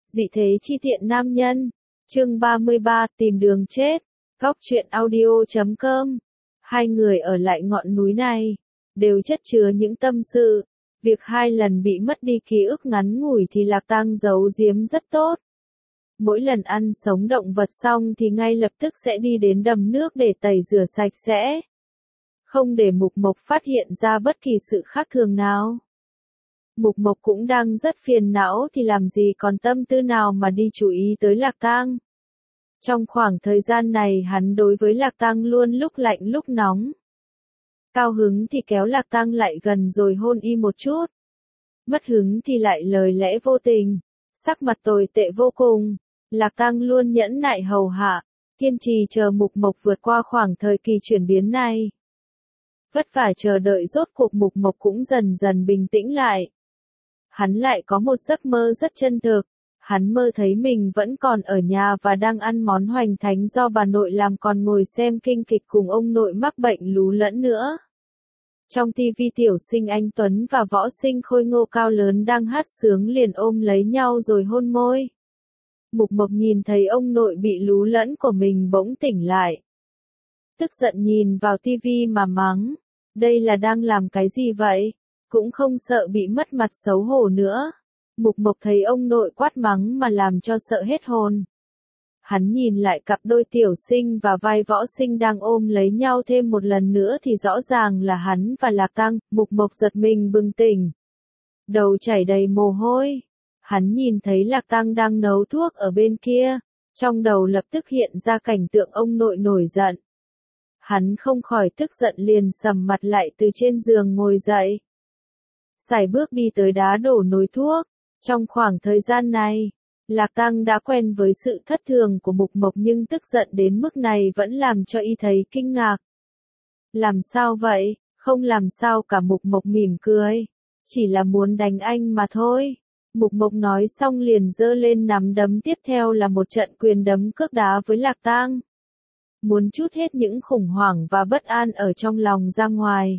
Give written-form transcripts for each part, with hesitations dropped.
Dị thế chi tiện nam nhân. Chương 33, tìm đường chết. Góc truyện audio.com. Hai người ở lại ngọn núi này, đều chất chứa những tâm sự. Việc 2 lần bị mất đi ký ức ngắn ngủi thì Lạc Tăng giấu giếm rất tốt. Mỗi lần ăn sống động vật xong thì ngay lập tức sẽ đi đến đầm nước để tẩy rửa sạch sẽ. Không để Mục Mộc phát hiện ra bất kỳ sự khác thường nào. Mục Mộc cũng đang rất phiền não thì làm gì còn tâm tư nào mà đi chú ý tới Lạc Tăng. Trong khoảng thời gian này hắn đối với Lạc Tăng luôn lúc lạnh lúc nóng. Cao hứng thì kéo Lạc Tăng lại gần rồi hôn y một chút. Mất hứng thì lại lời lẽ vô tình, sắc mặt tồi tệ vô cùng. Lạc Tăng luôn nhẫn nại hầu hạ, kiên trì chờ Mục Mộc vượt qua khoảng thời kỳ chuyển biến này. Vất vả chờ đợi rốt cuộc Mục Mộc cũng dần dần bình tĩnh lại. Hắn lại có một giấc mơ rất chân thực. Hắn mơ thấy mình vẫn còn ở nhà và đang ăn món hoành thánh do bà nội làm, còn ngồi xem kinh kịch cùng ông nội mắc bệnh lú lẫn nữa. Trong tivi tiểu sinh anh Tuấn và võ sinh khôi ngô cao lớn đang hát sướng liền ôm lấy nhau rồi hôn môi. Mục Mộc nhìn thấy ông nội bị lú lẫn của mình bỗng tỉnh lại. Tức giận nhìn vào tivi mà mắng. Đây là đang làm cái gì vậy? Cũng không sợ bị mất mặt xấu hổ nữa. Mục Mộc thấy ông nội quát mắng mà làm cho sợ hết hồn. Hắn nhìn lại cặp đôi tiểu sinh và vai võ sinh đang ôm lấy nhau thêm một lần nữa thì rõ ràng là hắn và Lạc Tăng. Mục Mộc giật mình bừng tỉnh. Đầu chảy đầy mồ hôi. Hắn nhìn thấy Lạc Tăng đang nấu thuốc ở bên kia. Trong đầu lập tức hiện ra cảnh tượng ông nội nổi giận. Hắn không khỏi tức giận liền sầm mặt lại từ trên giường ngồi dậy. Sải bước đi tới đá đổ nồi thuốc. Trong khoảng thời gian này, Lạc Tăng đã quen với sự thất thường của Mục Mộc nhưng tức giận đến mức này vẫn làm cho y thấy kinh ngạc. Làm sao vậy? Không làm sao cả, Mục Mộc mỉm cười. Chỉ là muốn đánh anh mà thôi. Mục Mộc nói xong liền giơ lên nắm đấm, tiếp theo là một trận quyền đấm cước đá với Lạc Tăng. Muốn trút hết những khủng hoảng và bất an ở trong lòng ra ngoài.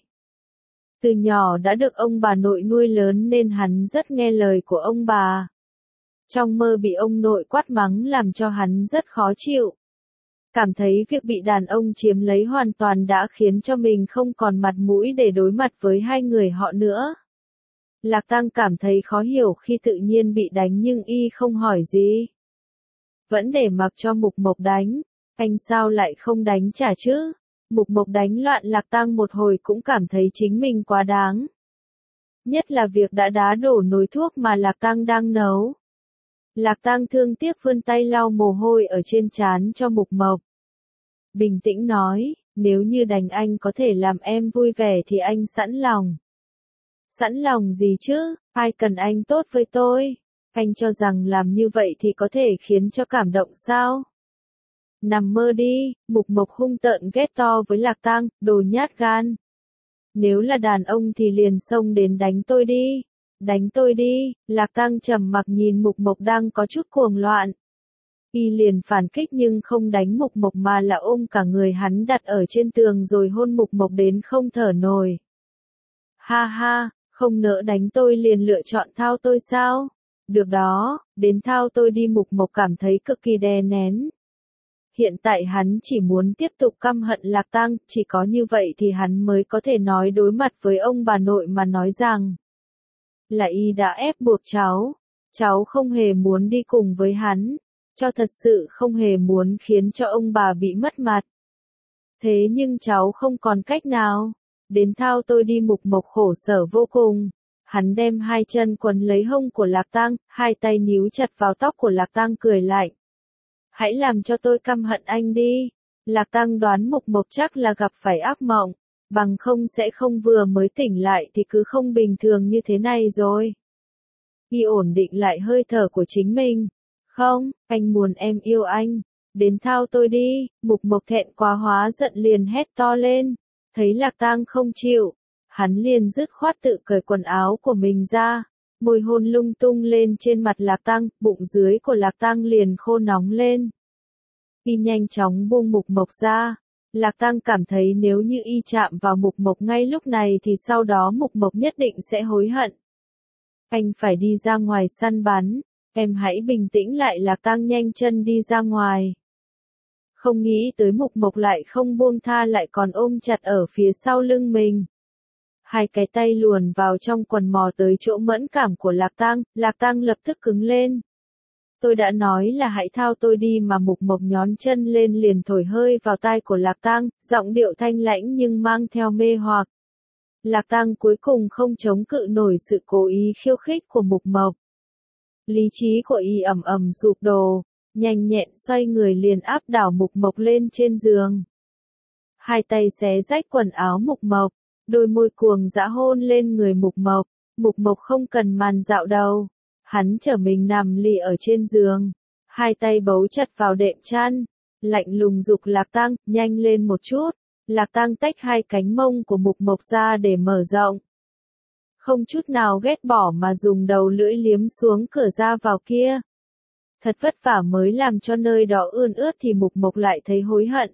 Từ nhỏ đã được ông bà nội nuôi lớn nên hắn rất nghe lời của ông bà. Trong mơ bị ông nội quát mắng làm cho hắn rất khó chịu. Cảm thấy việc bị đàn ông chiếm lấy hoàn toàn đã khiến cho mình không còn mặt mũi để đối mặt với hai người họ nữa. Lạc Tăng cảm thấy khó hiểu khi tự nhiên bị đánh nhưng y không hỏi gì. Vẫn để mặc cho Mục Mộc đánh. Anh sao lại không đánh trả chứ? Mục Mộc đánh loạn Lạc Tăng một hồi cũng cảm thấy chính mình quá đáng. Nhất là việc đã đá đổ nồi thuốc mà Lạc Tăng đang nấu. Lạc Tăng thương tiếc vươn tay lau mồ hôi ở trên trán cho Mục Mộc. Bình tĩnh nói, nếu như đánh anh có thể làm em vui vẻ thì anh sẵn lòng. Sẵn lòng gì chứ, ai cần anh tốt với tôi? Anh cho rằng làm như vậy thì có thể khiến cho cảm động sao? Nằm mơ đi, Mục Mộc hung tợn ghét to với Lạc Tăng, đồ nhát gan. Nếu là đàn ông thì liền xông đến đánh tôi đi. Đánh tôi đi, Lạc Tăng trầm mặc nhìn Mục Mộc đang có chút cuồng loạn. Y liền phản kích nhưng không đánh Mục Mộc mà là ôm cả người hắn đặt ở trên tường rồi hôn Mục Mộc đến không thở nổi. Ha ha, không nỡ đánh tôi liền lựa chọn thao tôi sao? Được đó, đến thao tôi đi. Mục Mộc cảm thấy cực kỳ đè nén. Hiện tại hắn chỉ muốn tiếp tục căm hận Lạc Tăng, chỉ có như vậy thì hắn mới có thể nói đối mặt với ông bà nội mà nói rằng là y đã ép buộc cháu. Cháu không hề muốn đi cùng với hắn, cho thật sự không hề muốn khiến cho ông bà bị mất mặt. Thế nhưng cháu không còn cách nào. Đến thao tôi đi. Mục Mộc khổ sở vô cùng. Hắn đem 2 chân quấn lấy hông của Lạc Tăng, 2 tay níu chặt vào tóc của Lạc Tăng cười lạnh. Hãy làm cho tôi căm hận anh đi. Lạc Tăng đoán Mục Mộc chắc là gặp phải ác mộng, bằng không sẽ không vừa mới tỉnh lại thì cứ không bình thường như thế này rồi. Y ổn định lại hơi thở của chính mình. Không, anh muốn em yêu anh. Đến thao tôi đi. Mục Mộc thẹn quá hóa giận liền hét to lên. Thấy Lạc Tăng không chịu, hắn liền dứt khoát tự cởi quần áo của mình ra. Môi hôn lung tung lên trên mặt Lạc Tăng, bụng dưới của Lạc Tăng liền khô nóng lên. Y nhanh chóng buông Mục Mộc ra. Lạc Tăng cảm thấy nếu như y chạm vào Mục Mộc ngay lúc này thì sau đó Mục Mộc nhất định sẽ hối hận. Anh phải đi ra ngoài săn bắn. Em hãy bình tĩnh lại. Lạc Tăng nhanh chân đi ra ngoài. Không nghĩ tới Mục Mộc lại không buông tha, lại còn ôm chặt ở phía sau lưng mình. Hai cái tay luồn vào trong quần mò tới chỗ mẫn cảm của Lạc Tăng lập tức cứng lên. Tôi đã nói là hãy thao tôi đi mà. Mục Mộc nhón chân lên liền thổi hơi vào tai của Lạc Tăng, giọng điệu thanh lãnh nhưng mang theo mê hoặc. Lạc Tăng cuối cùng không chống cự nổi sự cố ý khiêu khích của Mục Mộc. Lý trí của y ầm ầm sụp đổ, nhanh nhẹn xoay người liền áp đảo Mục Mộc lên trên giường. Hai tay xé rách quần áo Mục Mộc, đôi môi cuồng dã hôn lên người Mục Mộc. Mục Mộc không cần màn dạo đầu, hắn trở mình nằm lì ở trên giường, hai tay bấu chặt vào đệm chăn, lạnh lùng giục Lạc Tăng, nhanh lên một chút. Lạc Tăng tách hai cánh mông của Mục Mộc ra để mở rộng. Không chút nào ghét bỏ mà dùng đầu lưỡi liếm xuống cửa ra vào kia. Thật vất vả mới làm cho nơi đó ươn ướt thì Mục Mộc lại thấy hối hận.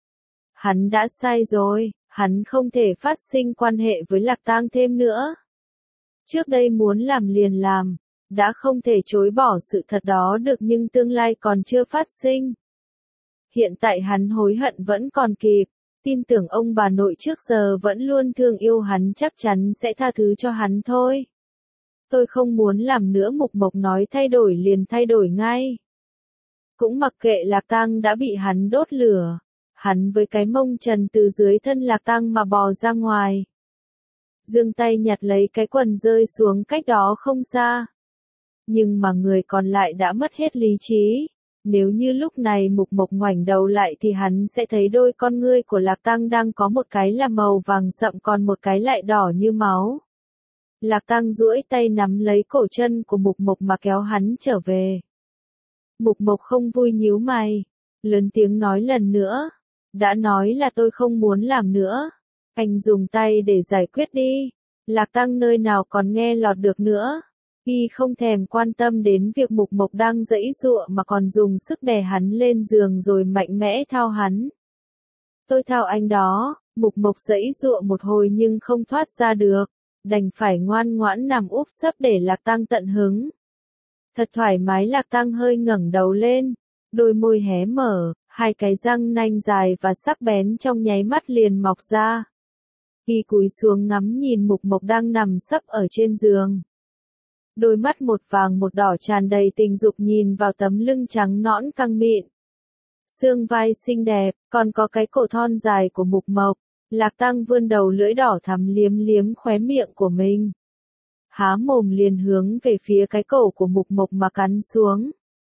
Hắn đã sai rồi, hắn không thể phát sinh quan hệ với Lạc Tăng thêm nữa. Trước đây muốn làm liền làm, đã không thể chối bỏ sự thật đó được, nhưng tương lai còn chưa phát sinh. Hiện tại hắn hối hận vẫn còn kịp. Tin tưởng ông bà nội trước giờ vẫn luôn thương yêu hắn chắc chắn sẽ tha thứ cho hắn thôi. Tôi không muốn làm nữa. Mục Mộc nói thay đổi liền thay đổi ngay. Cũng mặc kệ Lạc Tăng đã bị hắn đốt lửa. Hắn với cái mông trần từ dưới thân Lạc Tăng mà bò ra ngoài. Giương tay nhặt lấy cái quần rơi xuống cách đó không xa. Nhưng mà người còn lại đã mất hết lý trí. Nếu như lúc này Mục Mộc ngoảnh đầu lại thì hắn sẽ thấy đôi con ngươi của Lạc Tăng đang có một cái là màu vàng sậm còn một cái lại đỏ như máu. Lạc Tăng duỗi tay nắm lấy cổ chân của Mục Mộc mà kéo hắn trở về. Mục Mộc không vui nhíu mày, lớn tiếng nói lần nữa. Đã nói là tôi không muốn làm nữa. Anh dùng tay để giải quyết đi. Lạc Tăng nơi nào còn nghe lọt được nữa. Y không thèm quan tâm đến việc Mục Mộc đang giãy giụa mà còn dùng sức đè hắn lên giường rồi mạnh mẽ thao hắn. Tôi thao anh đó. Mục Mộc giãy giụa một hồi nhưng không thoát ra được, đành phải ngoan ngoãn nằm úp sấp để Lạc Tăng tận hứng. Thật thoải mái. Lạc Tăng hơi ngẩng đầu lên, đôi môi hé mở, hai cái răng nanh dài và sắc bén trong nháy mắt liền mọc ra. Y cúi xuống ngắm nhìn Mục Mộc đang nằm sấp ở trên giường. Đôi mắt một vàng một đỏ tràn đầy tình dục nhìn vào tấm lưng trắng nõn căng mịn. Xương vai xinh đẹp, còn có cái cổ thon dài của Mục Mộc. Lạc Tăng vươn đầu lưỡi đỏ thắm liếm liếm khóe miệng của mình. Há mồm liền hướng về phía cái cổ của Mục Mộc mà cắn xuống.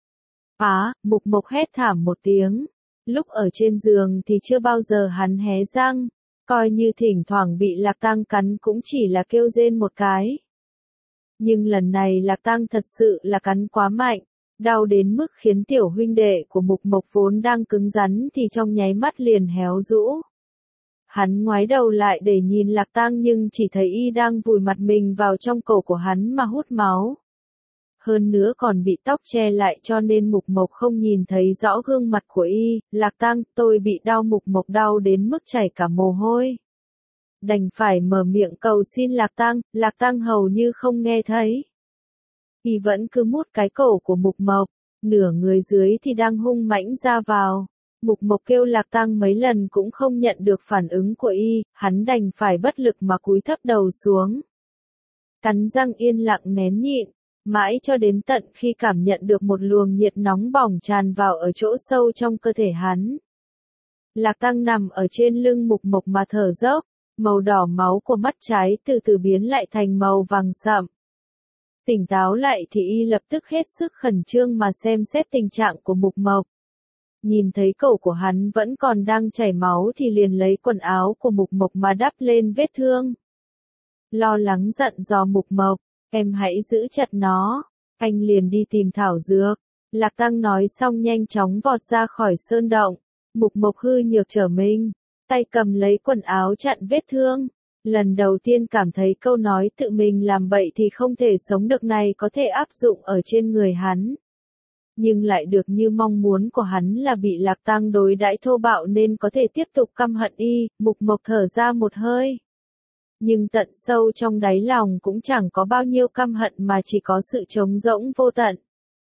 Mục Mộc hét thảm một tiếng. Lúc ở trên giường thì chưa bao giờ hắn hé răng, coi như thỉnh thoảng bị Lạc Tăng cắn cũng chỉ là kêu rên một cái. Nhưng lần này Lạc Tăng thật sự là cắn quá mạnh, đau đến mức khiến tiểu huynh đệ của Mục Mộc vốn đang cứng rắn thì trong nháy mắt liền héo rũ. Hắn ngoái đầu lại để nhìn Lạc Tăng nhưng chỉ thấy y đang vùi mặt mình vào trong cổ của hắn mà hút máu. Hơn nữa còn bị tóc che lại cho nên Mục Mộc không nhìn thấy rõ gương mặt của y. Lạc Tăng, tôi bị đau. Mục Mộc đau đến mức chảy cả mồ hôi. Đành phải mở miệng cầu xin Lạc Tăng hầu như không nghe thấy. Y vẫn cứ mút cái cổ của Mục Mộc, nửa người dưới thì đang hung mãnh ra vào. Mục Mộc kêu Lạc Tăng mấy lần cũng không nhận được phản ứng của y, hắn đành phải bất lực mà cúi thấp đầu xuống. Cắn răng yên lặng nén nhịn, mãi cho đến tận khi cảm nhận được một luồng nhiệt nóng bỏng tràn vào ở chỗ sâu trong cơ thể hắn. Lạc Tăng nằm ở trên lưng Mục Mộc mà thở dốc, màu đỏ máu của mắt trái từ từ biến lại thành màu vàng sậm. Tỉnh táo lại thì y lập tức hết sức khẩn trương mà xem xét tình trạng của Mục Mộc. Nhìn thấy cổ của hắn vẫn còn đang chảy máu thì liền lấy quần áo của Mục Mộc mà đắp lên vết thương. Lo lắng dặn dò Mục Mộc, em hãy giữ chặt nó, anh liền đi tìm thảo dược. Lạc Tăng nói xong nhanh chóng vọt ra khỏi sơn động. Mục Mộc hư nhược trở mình, tay cầm lấy quần áo chặn vết thương. Lần đầu tiên cảm thấy câu nói tự mình làm bậy thì không thể sống được này có thể áp dụng ở trên người hắn. Nhưng lại được như mong muốn của hắn là bị Lạc Tăng đối đãi thô bạo nên có thể tiếp tục căm hận y. Mục Mộc thở ra một hơi. Nhưng tận sâu trong đáy lòng cũng chẳng có bao nhiêu căm hận mà chỉ có sự trống rỗng vô tận.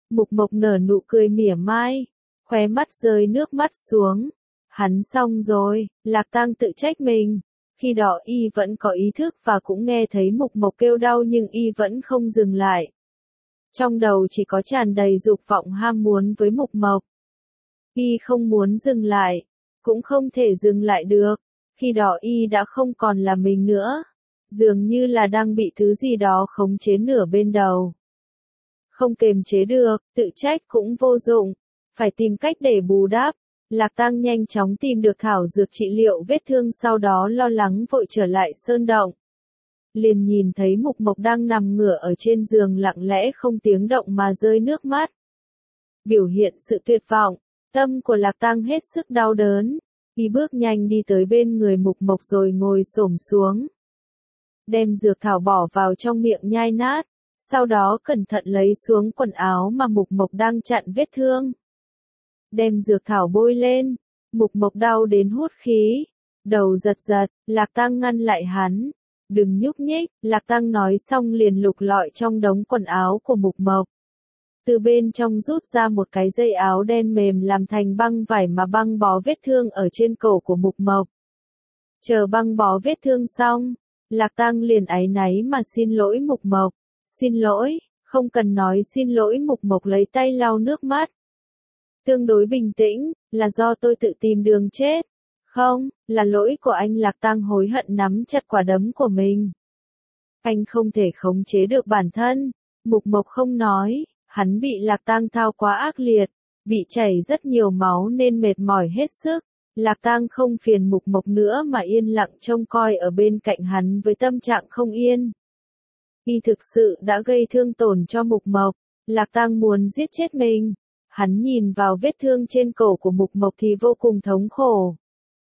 Mục Mộc nở nụ cười mỉa mai, khóe mắt rơi nước mắt xuống. Hắn xong rồi, Lạc Tang tự trách mình. Khi đó y vẫn có ý thức và cũng nghe thấy Mục Mộc kêu đau nhưng y vẫn không dừng lại. Trong đầu chỉ có tràn đầy dục vọng ham muốn với Mục Mộc. Y không muốn dừng lại, cũng không thể dừng lại được. Khi đó y đã không còn là mình nữa. Dường như là đang bị thứ gì đó khống chế nửa bên đầu. Không kềm chế được, tự trách cũng vô dụng. Phải tìm cách để bù đắp. Lạc Tang nhanh chóng tìm được thảo dược trị liệu vết thương, sau đó lo lắng vội trở lại sơn động. Liền nhìn thấy Mục Mộc đang nằm ngửa ở trên giường lặng lẽ không tiếng động mà rơi nước mắt. Biểu hiện sự tuyệt vọng, tâm của Lạc Tang hết sức đau đớn. Y bước nhanh đi tới bên người Mục Mộc rồi ngồi xổm xuống. Đem dược thảo bỏ vào trong miệng nhai nát, sau đó cẩn thận lấy xuống quần áo mà Mục Mộc đang chặn vết thương. Đem dược thảo bôi lên, Mục Mộc đau đến hút khí, đầu giật giật, Lạc Tang ngăn lại hắn. Đừng nhúc nhích, Lạc Tang nói xong liền lục lọi trong đống quần áo của Mục Mộc. Từ bên trong rút ra một cái dây áo đen mềm làm thành băng vải mà băng bó vết thương ở trên cổ của Mục Mộc. Chờ băng bó vết thương xong, Lạc Tang liền áy náy mà xin lỗi Mục Mộc. Xin lỗi, không cần nói xin lỗi. Mục Mộc lấy tay lau nước mắt. Tương đối bình tĩnh, là do tôi tự tìm đường chết. Không, là lỗi của anh. Lạc Tang hối hận nắm chặt quả đấm của mình. Anh không thể khống chế được bản thân. Mục Mộc không nói, hắn bị Lạc Tang thao quá ác liệt, bị chảy rất nhiều máu nên mệt mỏi hết sức. Lạc Tang không phiền Mục Mộc nữa mà yên lặng trông coi ở bên cạnh hắn với tâm trạng không yên. Y thực sự đã gây thương tổn cho Mục Mộc, Lạc Tang muốn giết chết mình. Hắn nhìn vào vết thương trên cổ của Mục Mộc thì vô cùng thống khổ.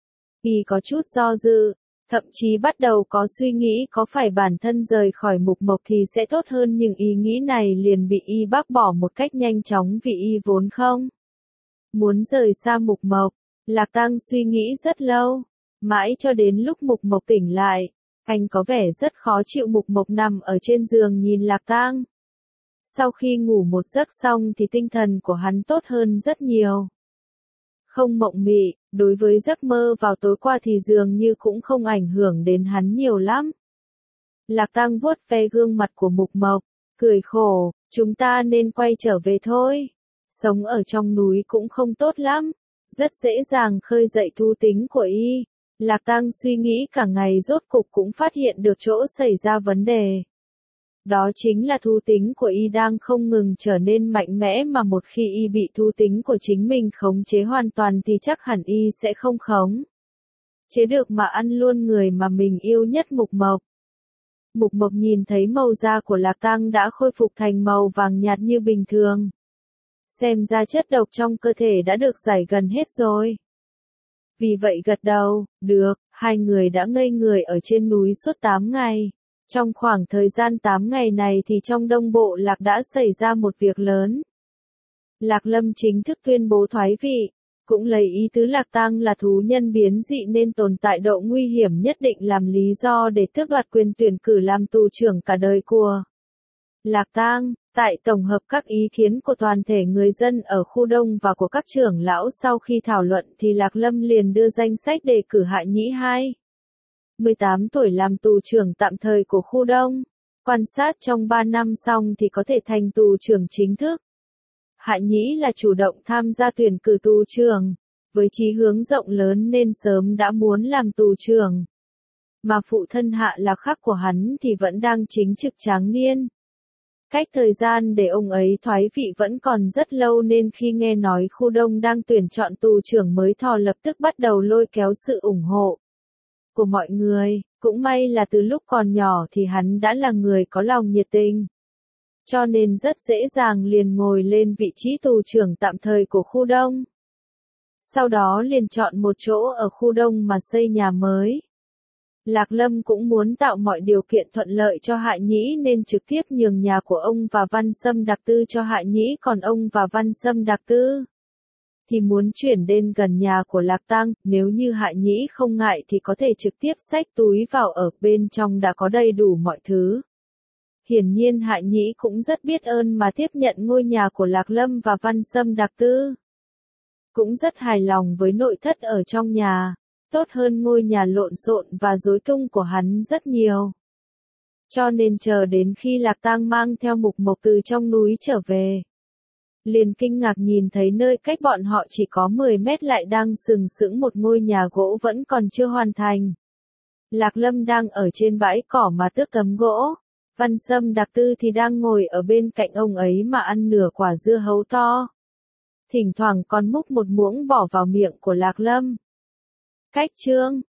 Y có chút do dự, thậm chí bắt đầu có suy nghĩ có phải bản thân rời khỏi Mục Mộc thì sẽ tốt hơn, nhưng ý nghĩ này liền bị y bác bỏ một cách nhanh chóng vì y vốn không muốn rời xa Mục Mộc. Lạc Tang suy nghĩ rất lâu, mãi cho đến lúc Mục Mộc tỉnh lại. Anh có vẻ rất khó chịu. Mục Mộc nằm ở trên giường nhìn Lạc Tang. Sau khi ngủ một giấc xong thì tinh thần của hắn tốt hơn rất nhiều. Không mộng mị, đối với giấc mơ vào tối qua thì dường như cũng không ảnh hưởng đến hắn nhiều lắm. Lạc Tang vuốt ve gương mặt của Mục Mộc, cười khổ, chúng ta nên quay trở về thôi. Sống ở trong núi cũng không tốt lắm, rất dễ dàng khơi dậy thú tính của y. Lạc Tang suy nghĩ cả ngày rốt cục cũng phát hiện được chỗ xảy ra vấn đề. Đó chính là thú tính của y đang không ngừng trở nên mạnh mẽ, mà một khi y bị thú tính của chính mình khống chế hoàn toàn thì chắc hẳn y sẽ không khống chế được mà ăn luôn người mà mình yêu nhất. Mục Mộc. Mục Mộc nhìn thấy màu da của Lạc Tang đã khôi phục thành màu vàng nhạt như bình thường. Xem ra chất độc trong cơ thể đã được giải gần hết rồi. Vì vậy gật đầu, được. Hai người đã ngây người ở trên núi suốt 8 ngày. Trong khoảng thời gian 8 ngày này thì trong Đông Bộ Lạc đã xảy ra một việc lớn. Lạc Lâm chính thức tuyên bố thoái vị, cũng lấy ý tứ Lạc Tang là thú nhân biến dị nên tồn tại độ nguy hiểm nhất định làm lý do để tước đoạt quyền tuyển cử làm tù trưởng cả đời của Lạc Tang. Tại tổng hợp các ý kiến của toàn thể người dân ở khu Đông và của các trưởng lão, sau khi thảo luận thì Lạc Lâm liền đưa danh sách đề cử Hạ Nhĩ 18 tuổi làm tù trưởng tạm thời của khu Đông. Quan sát trong 3 năm xong thì có thể thành tù trưởng chính thức. Hạ Nhĩ là chủ động tham gia tuyển cử tù trưởng, với chí hướng rộng lớn nên sớm đã muốn làm tù trưởng. Mà phụ thân Hạ Lạc Khắc của hắn thì vẫn đang chính trực tráng niên. Cách thời gian để ông ấy thoái vị vẫn còn rất lâu nên khi nghe nói khu Đông đang tuyển chọn tù trưởng mới thò lập tức bắt đầu lôi kéo sự ủng hộ của mọi người. Cũng may là từ lúc còn nhỏ thì hắn đã là người có lòng nhiệt tình, cho nên rất dễ dàng liền ngồi lên vị trí tù trưởng tạm thời của khu Đông. Sau đó liền chọn một chỗ ở khu Đông mà xây nhà mới. Lạc Lâm cũng muốn tạo mọi điều kiện thuận lợi cho Hạ Nhĩ nên trực tiếp nhường nhà của ông và Văn Sâm Đặc Tư cho Hạ Nhĩ, còn ông và Văn Sâm Đặc Tư thì muốn chuyển đến gần nhà của Lạc Tang. Nếu như Hạ Nhĩ không ngại thì có thể trực tiếp xách túi vào ở, bên trong đã có đầy đủ mọi thứ. Hiển nhiên Hạ Nhĩ cũng rất biết ơn mà tiếp nhận ngôi nhà của Lạc Lâm và Văn Sâm Đặc Tư. Cũng rất hài lòng với nội thất ở trong nhà, tốt hơn ngôi nhà lộn xộn và rối tung của hắn rất nhiều. Cho nên chờ đến khi Lạc Tang mang theo Mục Mộc từ trong núi trở về, liền kinh ngạc nhìn thấy nơi cách bọn họ chỉ có 10 mét lại đang sừng sững một ngôi nhà gỗ vẫn còn chưa hoàn thành. Lạc Lâm đang ở trên bãi cỏ mà tước tấm gỗ, Văn Sâm Đặc Tư thì đang ngồi ở bên cạnh ông ấy mà ăn nửa quả dưa hấu to. Thỉnh thoảng còn múc một muỗng bỏ vào miệng của Lạc Lâm. Cách chương